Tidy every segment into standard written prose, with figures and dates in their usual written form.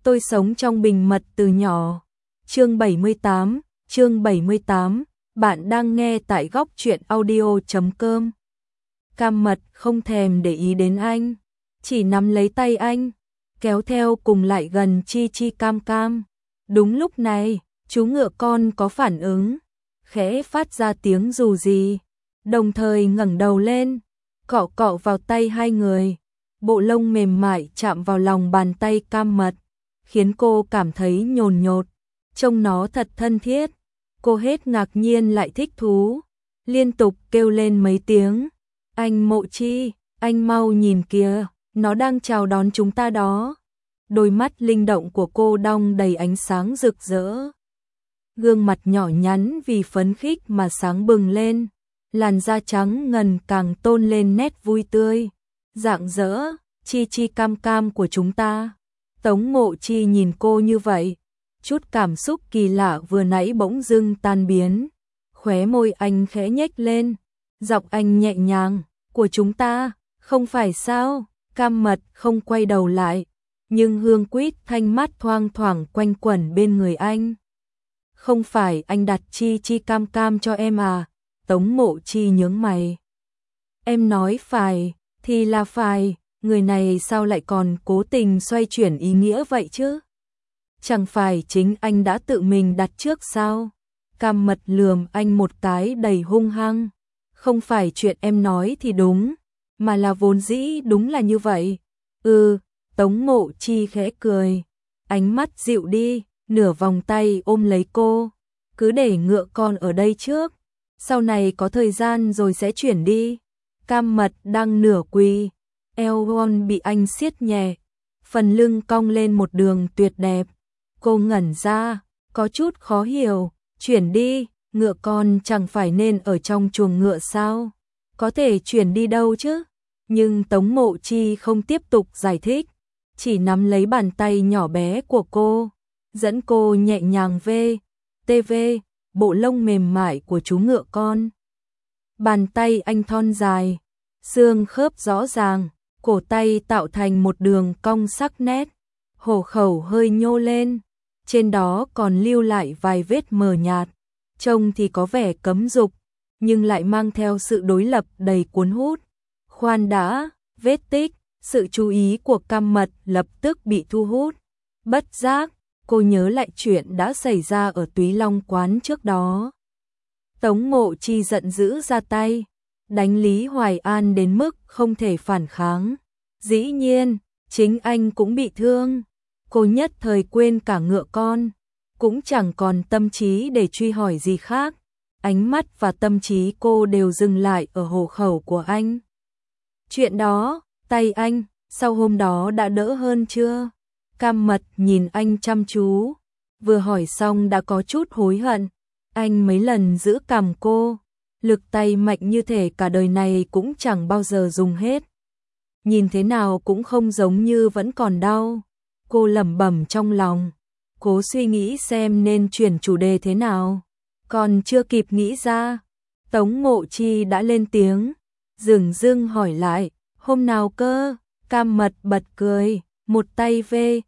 Tôi sống trong bình mật từ nhỏ. Chương 78, bạn đang nghe tại góc truyện audio.com. Cam Mật không thèm để ý đến anh, chỉ nắm lấy tay anh, kéo theo cùng lại gần Chi Chi Cam Cam. Đúng lúc này, chú ngựa con có phản ứng, khẽ phát ra tiếng dù gì, đồng thời ngẩng đầu lên, cọ cọ vào tay hai người. Bộ lông mềm mại chạm vào lòng bàn tay Cam Mật, khiến cô cảm thấy nhồn nhột, trông nó thật thân thiết. Cô hết ngạc nhiên lại thích thú, liên tục kêu lên mấy tiếng. Anh Mộ Chi, anh mau nhìn kìa, nó đang chào đón chúng ta đó. Đôi mắt linh động của cô đong đầy ánh sáng rực rỡ. Gương mặt nhỏ nhắn vì phấn khích mà sáng bừng lên, làn da trắng ngần càng tôn lên nét vui tươi. Rạng rỡ, Chi Chi Cam Cam của chúng ta. Tống Mộ Chi nhìn cô như vậy, chút cảm xúc kỳ lạ vừa nãy bỗng dưng tan biến. Khóe môi anh khẽ nhếch lên, giọng anh nhẹ nhàng, của chúng ta, không phải sao? Cam Mật không quay đầu lại, nhưng hương quýt thanh mát thoang thoảng quanh quẩn bên người anh. Không phải anh đặt Chi Chi Cam Cam cho em à? Tống Mộ Chi nhướng mày. Em nói phải, thì là phải, người này sao lại còn cố tình xoay chuyển ý nghĩa vậy chứ? Chẳng phải chính anh đã tự mình đặt trước sao? Cam Mật lườm anh một cái đầy hung hăng. Không phải chuyện em nói thì đúng, mà là vốn dĩ đúng là như vậy. Tống Mộ Chi khẽ cười, ánh mắt dịu đi, nửa vòng tay ôm lấy cô. Cứ để ngựa con ở đây trước, sau này có thời gian rồi sẽ chuyển đi. Cam Mật đang nửa quỳ, eo thon bị anh siết nhẹ, phần lưng cong lên một đường tuyệt đẹp. Cô ngẩn ra, có chút khó hiểu, chuyển đi, ngựa con chẳng phải nên ở trong chuồng ngựa sao? Có thể chuyển đi đâu chứ? Nhưng Tống Mộ Chi không tiếp tục giải thích, chỉ nắm lấy bàn tay nhỏ bé của cô, dẫn cô nhẹ nhàng về, bộ lông mềm mại của chú ngựa con. Bàn tay anh thon dài, xương khớp rõ ràng, cổ tay tạo thành một đường cong sắc nét, hổ khẩu hơi nhô lên, trên đó còn lưu lại vài vết mờ nhạt, trông thì có vẻ cấm dục, nhưng lại mang theo sự đối lập đầy cuốn hút. Khoan đã, vết tích, sự chú ý của Cam Mật lập tức bị thu hút. Bất giác, cô nhớ lại chuyện đã xảy ra ở Túy Long quán trước đó. Tống Mộ Chi giận dữ ra tay, đánh Lý Hoài An đến mức không thể phản kháng. Dĩ nhiên, chính anh cũng bị thương. Cô nhất thời quên cả ngựa con, cũng chẳng còn tâm trí để truy hỏi gì khác. Ánh mắt và tâm trí cô đều dừng lại ở hộ khẩu của anh. Chuyện đó, tay anh, sau hôm đó đã đỡ hơn chưa? Cam Mật nhìn anh chăm chú, vừa hỏi xong đã có chút hối hận. Anh mấy lần giữ cằm cô, lực tay mạnh như thể cả đời này cũng chẳng bao giờ dùng hết. Nhìn thế nào cũng không giống như vẫn còn đau. Cô lẩm bẩm trong lòng, cố suy nghĩ xem nên chuyển chủ đề thế nào. Còn chưa kịp nghĩ ra, Tống Mộ Chi đã lên tiếng, dửng dưng hỏi lại, hôm nào cơ? Cam Mật bật cười, một tay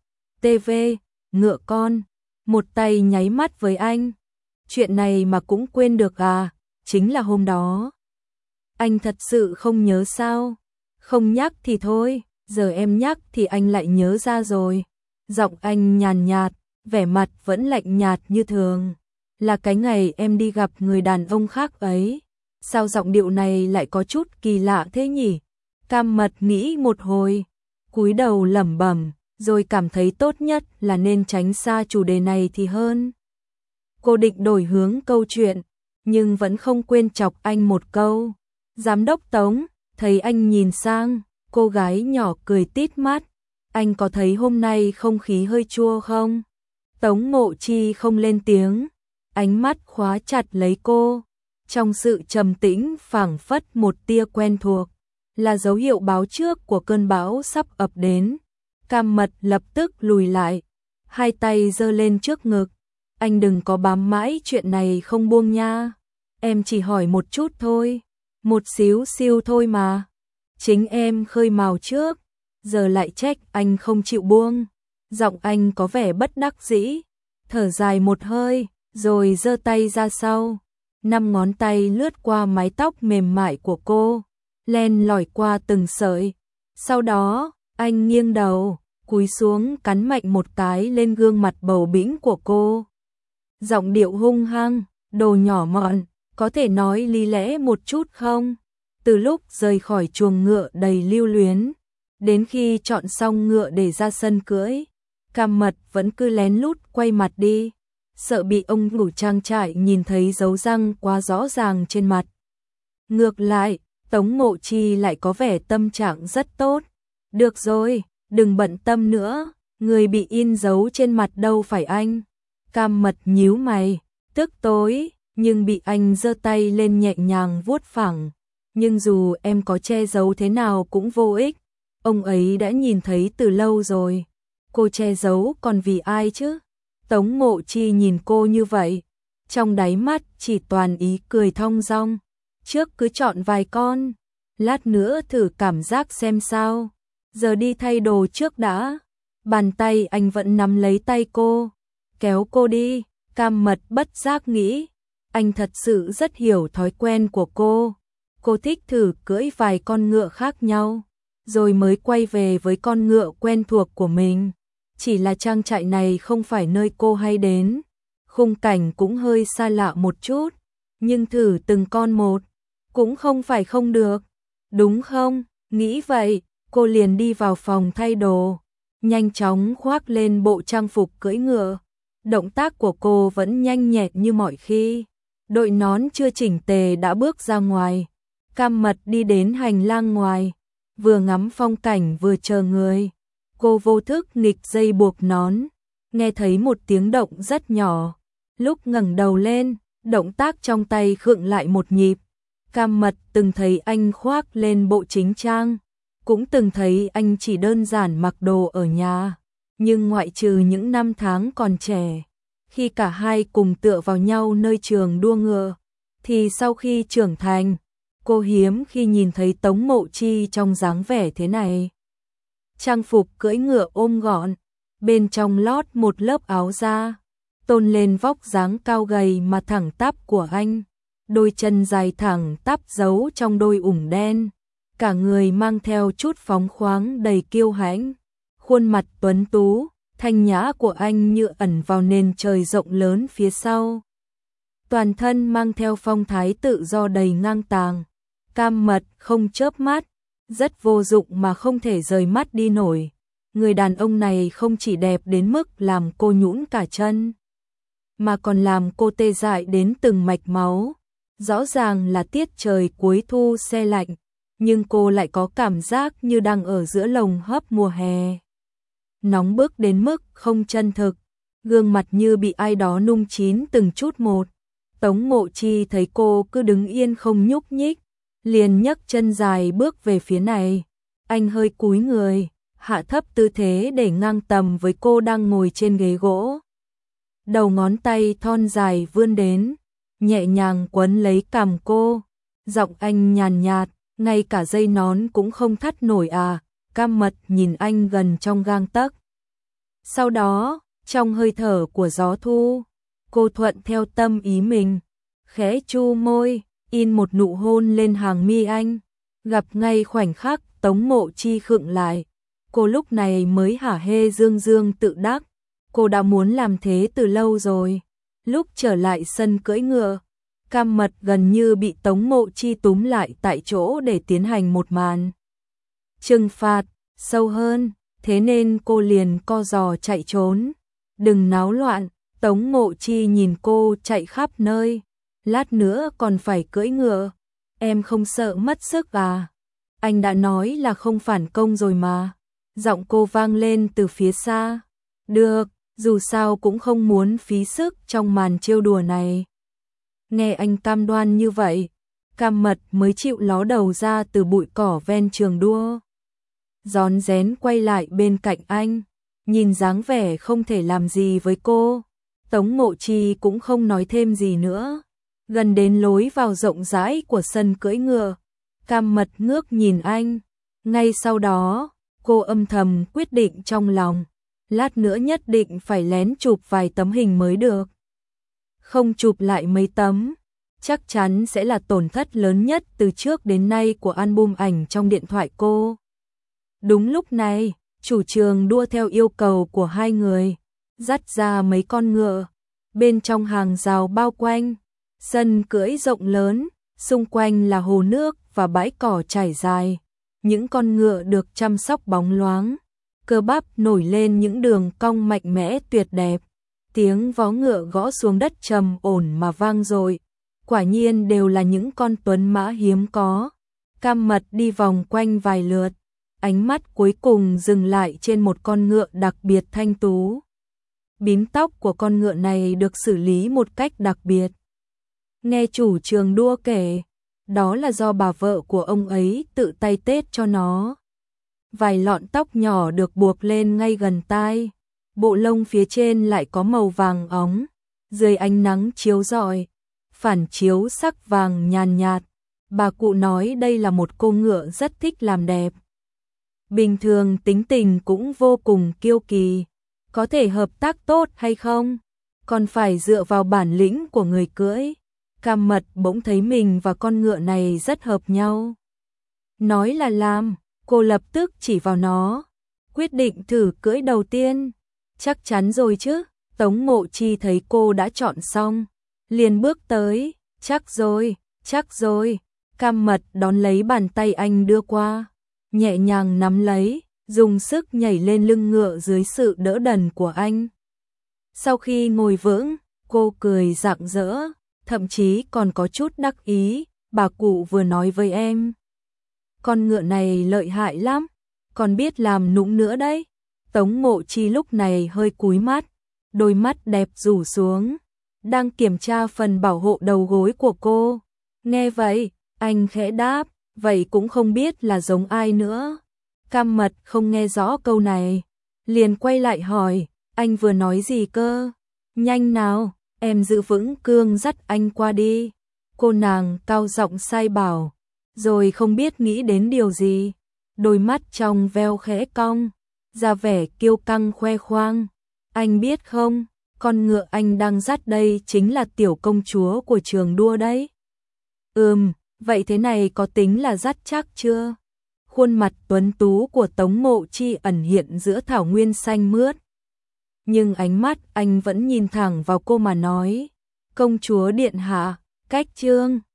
ngựa con, một tay nháy mắt với anh. Chuyện này mà cũng quên được à? Chính là hôm đó. Anh thật sự không nhớ sao? Không nhắc thì thôi, giờ em nhắc thì anh lại nhớ ra rồi. Giọng anh nhàn nhạt, vẻ mặt vẫn lạnh nhạt như thường. Là cái ngày em đi gặp người đàn ông khác ấy. Sao giọng điệu này lại có chút kỳ lạ thế nhỉ? Cam Mật nghĩ một hồi, cúi đầu lẩm bẩm, rồi cảm thấy tốt nhất là nên tránh xa chủ đề này thì hơn. Cô định đổi hướng câu chuyện, nhưng vẫn không quên chọc anh một câu. Giám đốc Tống, thấy anh nhìn sang, cô gái nhỏ cười tít mắt. Anh có thấy hôm nay không khí hơi chua không? Tống Mộ Chi không lên tiếng, ánh mắt khóa chặt lấy cô. Trong sự trầm tĩnh phảng phất một tia quen thuộc, là dấu hiệu báo trước của cơn bão sắp ập đến. Cam Mật lập tức lùi lại, hai tay giơ lên trước ngực. Anh đừng có bám mãi chuyện này không buông nha. Em chỉ hỏi một chút thôi, một xíu xiu thôi mà. Chính em khơi mào trước, giờ lại trách anh không chịu buông. Giọng anh có vẻ bất đắc dĩ, thở dài một hơi, rồi giơ tay ra sau. 5 ngón tay lướt qua mái tóc mềm mại của cô, len lỏi qua từng sợi. Sau đó, anh nghiêng đầu, cúi xuống cắn mạnh một cái lên gương mặt bầu bĩnh của cô. Giọng điệu hung hăng, đồ nhỏ mọn, có thể nói lý lẽ một chút không? Từ lúc rời khỏi chuồng ngựa đầy lưu luyến, đến khi chọn xong ngựa để ra sân cưỡi, Cam Mật vẫn cứ lén lút quay mặt đi, sợ bị ông chủ trang trại nhìn thấy dấu răng quá rõ ràng trên mặt. Ngược lại, Tống Mộ Chi lại có vẻ tâm trạng rất tốt. Được rồi, đừng bận tâm nữa, người bị in dấu trên mặt đâu phải anh. Cam Mật nhíu mày, tức tối, nhưng bị anh giơ tay lên nhẹ nhàng vuốt phẳng. Nhưng dù em có che giấu thế nào cũng vô ích, ông ấy đã nhìn thấy từ lâu rồi. Cô che giấu còn vì ai chứ? Tống Mộ Chi nhìn cô như vậy, trong đáy mắt chỉ toàn ý cười thong dong. Trước cứ chọn vài con, lát nữa thử cảm giác xem sao. Giờ đi thay đồ trước đã. Bàn tay anh vẫn nắm lấy tay cô, kéo cô đi. Cam Mật bất giác nghĩ, anh thật sự rất hiểu thói quen của cô. Cô thích thử cưỡi vài con ngựa khác nhau, rồi mới quay về với con ngựa quen thuộc của mình. Chỉ là trang trại này không phải nơi cô hay đến, khung cảnh cũng hơi xa lạ một chút, nhưng thử từng con một, cũng không phải không được, đúng không? Nghĩ vậy, cô liền đi vào phòng thay đồ, nhanh chóng khoác lên bộ trang phục cưỡi ngựa. Động tác của cô vẫn nhanh nhẹn như mọi khi, đội nón chưa chỉnh tề đã bước ra ngoài. Cam Mật đi đến hành lang ngoài, vừa ngắm phong cảnh vừa chờ người. Cô vô thức nghịch dây buộc nón, nghe thấy một tiếng động rất nhỏ. Lúc ngẩng đầu lên, động tác trong tay khựng lại một nhịp. Cam Mật từng thấy anh khoác lên bộ chính trang, cũng từng thấy anh chỉ đơn giản mặc đồ ở nhà. Nhưng ngoại trừ những năm tháng còn trẻ, khi cả hai cùng tựa vào nhau nơi trường đua ngựa, thì sau khi trưởng thành, cô hiếm khi nhìn thấy Tống Mộ Chi trong dáng vẻ thế này. Trang phục cưỡi ngựa ôm gọn, bên trong lót một lớp áo da, tôn lên vóc dáng cao gầy mà thẳng tắp của anh. Đôi chân dài thẳng tắp giấu trong đôi ủng đen, cả người mang theo chút phóng khoáng đầy kiêu hãnh. Khuôn mặt tuấn tú, thanh nhã của anh như ẩn vào nền trời rộng lớn phía sau. Toàn thân mang theo phong thái tự do đầy ngang tàng. Cam Mật không chớp mắt, rất vô dụng mà không thể rời mắt đi nổi. Người đàn ông này không chỉ đẹp đến mức làm cô nhũn cả chân, mà còn làm cô tê dại đến từng mạch máu. Rõ ràng là tiết trời cuối thu se lạnh, nhưng cô lại có cảm giác như đang ở giữa lồng hấp mùa hè. Nóng bức đến mức không chân thực, gương mặt như bị ai đó nung chín từng chút một. Tống Mộ Chi thấy cô cứ đứng yên không nhúc nhích, liền nhấc chân dài bước về phía này. Anh hơi cúi người, hạ thấp tư thế để ngang tầm với cô đang ngồi trên ghế gỗ. Đầu ngón tay thon dài vươn đến, nhẹ nhàng quấn lấy cằm cô. Giọng anh nhàn nhạt, ngay cả dây nón cũng không thắt nổi à? Cam Mật nhìn anh gần trong gang tấc. Sau đó, trong hơi thở của gió thu, cô thuận theo tâm ý mình, khẽ chu môi, in một nụ hôn lên hàng mi anh. Gặp ngay khoảnh khắc Tống Mộ Chi khựng lại, cô lúc này mới hả hê dương dương tự đắc. Cô đã muốn làm thế từ lâu rồi. Lúc trở lại sân cưỡi ngựa, Cam Mật gần như bị Tống Mộ Chi túm lại tại chỗ để tiến hành một màn trừng phạt sâu hơn, thế nên cô liền co giò chạy trốn. Đừng náo loạn, Tống Mộ Chi nhìn cô chạy khắp nơi, lát nữa còn phải cưỡi ngựa, em không sợ mất sức à? Anh đã nói là không phản công rồi mà. Giọng cô vang lên từ phía xa. Được, dù sao cũng không muốn phí sức trong màn trêu đùa này. Nghe anh cam đoan như vậy, Cam Mật mới chịu ló đầu ra từ bụi cỏ ven trường đua. Rón rén quay lại bên cạnh anh, nhìn dáng vẻ không thể làm gì với cô. Tống Mộ Chi cũng không nói thêm gì nữa. Gần đến lối vào rộng rãi của sân cưỡi ngựa, Cam Mật ngước nhìn anh. Ngay sau đó, cô âm thầm quyết định trong lòng, lát nữa nhất định phải lén chụp vài tấm hình mới được. Không chụp lại mấy tấm, chắc chắn sẽ là tổn thất lớn nhất từ trước đến nay của album ảnh trong điện thoại cô. Đúng lúc này, chủ trường đua theo yêu cầu của hai người, dắt ra mấy con ngựa, bên trong hàng rào bao quanh, sân cưỡi rộng lớn, xung quanh là hồ nước và bãi cỏ trải dài. Những con ngựa được chăm sóc bóng loáng, cơ bắp nổi lên những đường cong mạnh mẽ tuyệt đẹp. Tiếng vó ngựa gõ xuống đất trầm ổn mà vang dội, quả nhiên đều là những con tuấn mã hiếm có. Cam Mật đi vòng quanh vài lượt, ánh mắt cuối cùng dừng lại trên một con ngựa đặc biệt thanh tú. Bím tóc của con ngựa này được xử lý một cách đặc biệt. Nghe chủ trường đua kể, đó là do bà vợ của ông ấy tự tay tết cho nó. Vài lọn tóc nhỏ được buộc lên ngay gần tai, bộ lông phía trên lại có màu vàng óng, dưới ánh nắng chiếu rọi, phản chiếu sắc vàng nhàn nhạt. Bà cụ nói đây là một cô ngựa rất thích làm đẹp. Bình thường tính tình cũng vô cùng kiêu kỳ, có thể hợp tác tốt hay không, còn phải dựa vào bản lĩnh của người cưỡi. Cam Mật bỗng thấy mình và con ngựa này rất hợp nhau. Nói là làm, cô lập tức chỉ vào nó, quyết định thử cưỡi đầu tiên. Chắc chắn rồi chứ, Tống Ngộ Chi thấy cô đã chọn xong, liền bước tới, chắc rồi, chắc rồi. Cam Mật đón lấy bàn tay anh đưa qua, nhẹ nhàng nắm lấy, dùng sức nhảy lên lưng ngựa dưới sự đỡ đần của anh. Sau khi ngồi vững, cô cười rạng rỡ, thậm chí còn có chút đắc ý, bà cụ vừa nói với em. Con ngựa này lợi hại lắm, còn biết làm nũng nữa đấy. Tống Ngộ Chi lúc này hơi cúi mắt, đôi mắt đẹp rủ xuống, đang kiểm tra phần bảo hộ đầu gối của cô. Nghe vậy, anh khẽ đáp, vậy cũng không biết là giống ai nữa. Cam Mật không nghe rõ câu này, liền quay lại hỏi, anh vừa nói gì cơ? Nhanh nào, em giữ vững cương dắt anh qua đi. Cô nàng cao giọng sai bảo, rồi không biết nghĩ đến điều gì, đôi mắt trong veo khẽ cong, ra vẻ kiêu căng khoe khoang. Anh biết không, con ngựa anh đang dắt đây chính là tiểu công chúa của trường đua đấy. Vậy thế này có tính là dắt chắc chưa? Khuôn mặt tuấn tú của Tống Ngộ Chi ẩn hiện giữa thảo nguyên xanh mướt. Nhưng ánh mắt anh vẫn nhìn thẳng vào cô mà nói, công chúa điện hạ, cách chương.